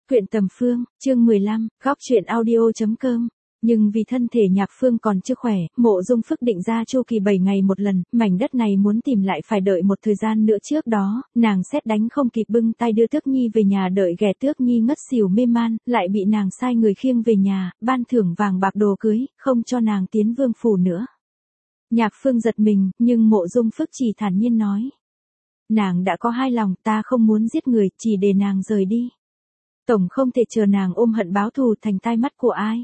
Huyện Tầm Phương, chương 15, góc truyện audio.com. Nhưng vì thân thể Nhạc Phương còn chưa khỏe, Mộ Dung Phức định ra chu kỳ 7 ngày một lần, mảnh đất này muốn tìm lại phải đợi một thời gian nữa. Trước đó, nàng sét đánh không kịp bưng tay đưa Tước Nhi về nhà đợi ghẻ Tước Nhi ngất xỉu mê man, lại bị nàng sai người khiêng về nhà, ban thưởng vàng bạc đồ cưới, không cho nàng tiến vương phủ nữa. Nhạc Phương giật mình, nhưng Mộ Dung Phức chỉ thản nhiên nói. Nàng đã có hai lòng, ta không muốn giết người, chỉ để nàng rời đi. Tổng không thể chờ nàng ôm hận báo thù thành tai mắt của ai.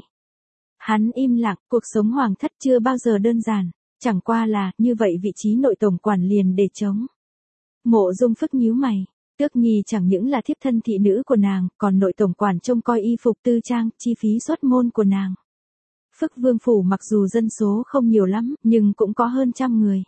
Hắn im lặng, cuộc sống hoàng thất chưa bao giờ đơn giản, chẳng qua là, như vậy vị trí nội tổng quản liền để trống. Mộ Dung Phức nhíu mày, Tước Nhi chẳng những là thiếp thân thị nữ của nàng, còn nội tổng quản trông coi y phục tư trang, chi phí xuất môn của nàng. Phức vương phủ mặc dù dân số không nhiều lắm, nhưng cũng có hơn 100 người.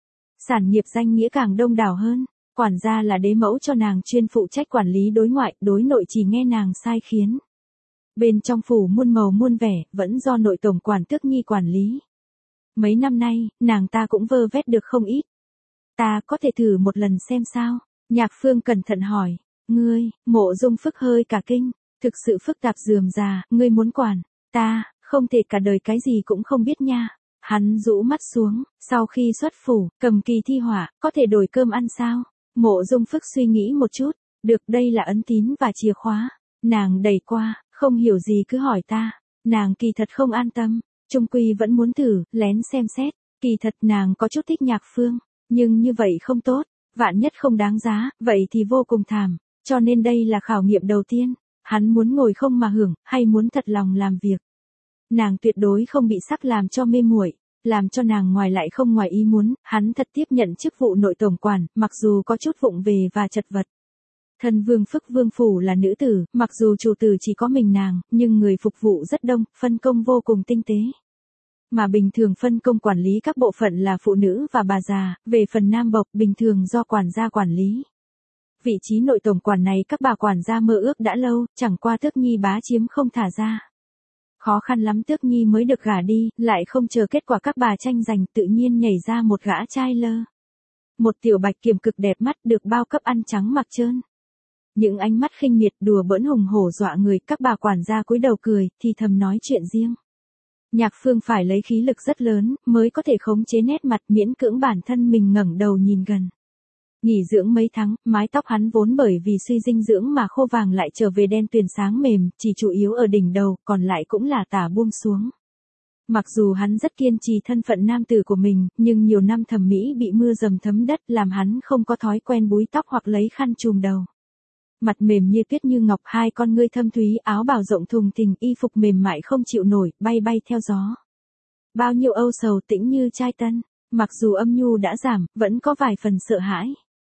Sản nghiệp danh nghĩa càng đông đảo hơn. Quản gia là đế mẫu cho nàng chuyên phụ trách quản lý đối ngoại, đối nội chỉ nghe nàng sai khiến. Bên trong phủ muôn màu muôn vẻ, vẫn do nội tổng quản Tước Nhi quản lý. Mấy năm nay, nàng ta cũng vơ vét được không ít. Ta có thể thử một lần xem sao? Nhạc Phương cẩn thận hỏi. Ngươi, Mộ Dung Phức hơi cả kinh, thực sự phức tạp rườm rà, ngươi muốn quản, ta, không thể cả đời cái gì cũng không biết nha. Hắn rũ mắt xuống, sau khi xuất phủ, cầm kỳ thi họa, có thể đổi cơm ăn sao? Mộ Dung Phức suy nghĩ một chút, được đây là ấn tín và chìa khóa. Nàng đẩy qua, không hiểu gì cứ hỏi ta. Nàng kỳ thật không an tâm, chung quy vẫn muốn thử, lén xem xét. Kỳ thật nàng có chút thích Nhạc Phương, nhưng như vậy không tốt, vạn nhất không đáng giá, vậy thì vô cùng thảm. Cho nên đây là khảo nghiệm đầu tiên, hắn muốn ngồi không mà hưởng, hay muốn thật lòng làm việc. Nàng tuyệt đối không bị sắc làm cho mê muội. Làm cho nàng ngoài lại không ngoài ý muốn, hắn thật tiếp nhận chức vụ nội tổng quản, mặc dù có chút vụng về và chật vật. Thân vương Phức vương phủ là nữ tử, mặc dù chủ tử chỉ có mình nàng, nhưng người phục vụ rất đông, phân công vô cùng tinh tế. Mà bình thường phân công quản lý các bộ phận là phụ nữ và bà già, về phần nam bộc bình thường do quản gia quản lý. Vị trí nội tổng quản này các bà quản gia mơ ước đã lâu, chẳng qua Tước Nhi bá chiếm không thả ra. Khó khăn lắm Tước Nhi mới được gả đi, lại không chờ kết quả các bà tranh giành tự nhiên nhảy ra một gã trai lơ. Một tiểu bạch kiểm cực đẹp mắt được bao cấp ăn trắng mặc trơn. Những ánh mắt khinh miệt đùa bỡn hùng hổ dọa người, các bà quản gia cúi đầu cười, thì thầm nói chuyện riêng. Nhạc Phương phải lấy khí lực rất lớn, mới có thể khống chế nét mặt miễn cưỡng bản thân mình ngẩng đầu nhìn gần. Nghỉ dưỡng mấy tháng, mái tóc hắn vốn bởi vì suy dinh dưỡng mà khô vàng lại trở về đen tuyền sáng mềm, chỉ chủ yếu ở đỉnh đầu, còn lại cũng là tả buông xuống. Mặc dù hắn rất kiên trì thân phận nam tử của mình, nhưng nhiều năm thẩm mỹ bị mưa dầm thấm đất làm hắn không có thói quen búi tóc hoặc lấy khăn trùm đầu. Mặt mềm như tuyết như ngọc, hai con ngươi thâm thúy, áo bào rộng thùng thình, y phục mềm mại không chịu nổi, bay bay theo gió. Bao nhiêu âu sầu tĩnh như trai tân, mặc dù âm nhu đã giảm, vẫn có vài phần sợ hãi.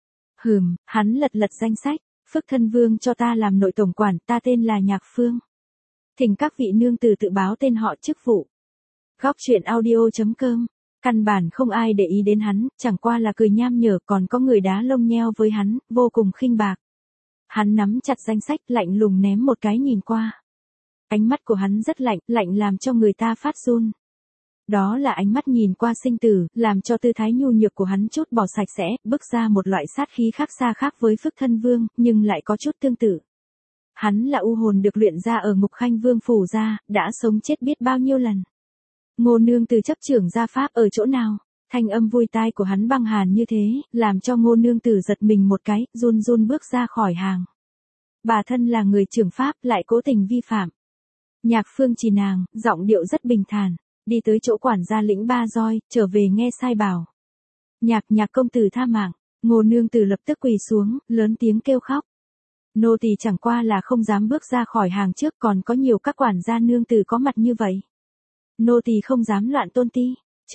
Hắn lật lật danh sách, Phức thân vương cho ta làm nội tổng quản, ta tên là Nhạc Phương. Thỉnh các vị nương tử tự báo tên họ chức vụ. Góc truyện audio.com, căn bản không ai để ý đến hắn, chẳng qua là cười nham nhở, còn có người đá lông nheo với hắn, vô cùng khinh bạc. Hắn nắm chặt danh sách, lạnh lùng ném một cái nhìn qua. Ánh mắt của hắn rất lạnh, lạnh làm cho người ta phát run. Đó là ánh mắt nhìn qua sinh tử, làm cho tư thái nhu nhược của hắn chút bỏ sạch sẽ, bước ra một loại sát khí khác xa khác với Phức thân vương, nhưng lại có chút tương tự. Hắn là u hồn được luyện ra ở Ngục Khanh Vương phủ ra, đã sống chết biết bao nhiêu lần. Ngô nương từ chấp trưởng gia pháp ở chỗ nào? Thanh âm vui tai của hắn băng hàn như thế, làm cho Ngô nương tử giật mình một cái, run run bước ra khỏi hàng. Bà thân là người trưởng pháp, lại cố tình vi phạm. Nhạc Phương chỉ nàng, giọng điệu rất bình thản. Đi tới chỗ quản gia lĩnh ba roi, trở về nghe sai bảo. Nhạc công tử tha mạng. Ngô nương tử lập tức quỳ xuống, lớn tiếng kêu khóc. Nô tỳ chẳng qua là không dám bước ra khỏi hàng trước, còn có nhiều các quản gia nương tử có mặt như vậy. Nô tỳ không dám loạn tôn ti.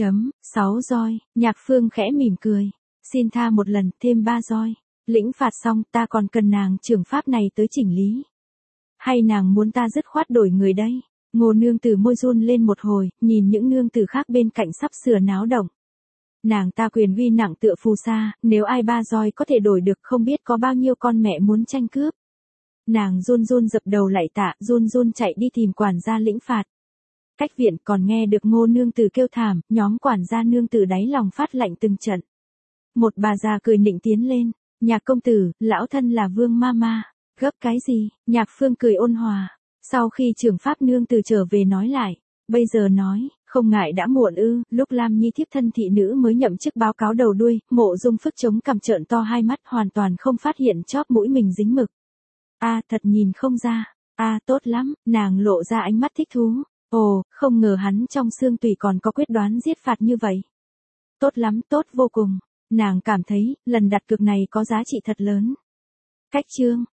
6 roi. Nhạc Phương khẽ mỉm cười. Xin tha một lần, thêm 3 roi. Lĩnh phạt xong, ta còn cần nàng trưởng pháp này tới chỉnh lý. Hay nàng muốn ta dứt khoát đổi người đây? Ngô nương tử môi run lên một hồi, nhìn những nương tử khác bên cạnh sắp sửa náo động. Nàng ta quyền uy nặng tựa phù sa, nếu ai 3 roi có thể đổi được không biết có bao nhiêu con mẹ muốn tranh cướp. Nàng run run dập đầu lạy tạ, run run chạy đi tìm quản gia lĩnh phạt. Cách viện còn nghe được Ngô nương tử kêu thảm, nhóm quản gia nương tử đáy lòng phát lạnh từng trận. Một bà già cười nịnh tiến lên, Nhạc công tử, lão thân là Vương ma ma. Gấp cái gì, Nhạc Phương cười ôn hòa. Sau khi trưởng pháp nương từ trở về nói lại, bây giờ nói, không ngại đã muộn ư, lúc Lam Nhi thiếp thân thị nữ mới nhậm chức báo cáo đầu đuôi, Mộ Dung Phức chống cằm trợn to hai mắt hoàn toàn không phát hiện chóp mũi mình dính mực. Thật nhìn không ra, tốt lắm, nàng lộ ra ánh mắt thích thú, ồ, không ngờ hắn trong xương tùy còn có quyết đoán giết phạt như vậy. Tốt lắm, tốt vô cùng, nàng cảm thấy, lần đặt cược này có giá trị thật lớn. Cách chương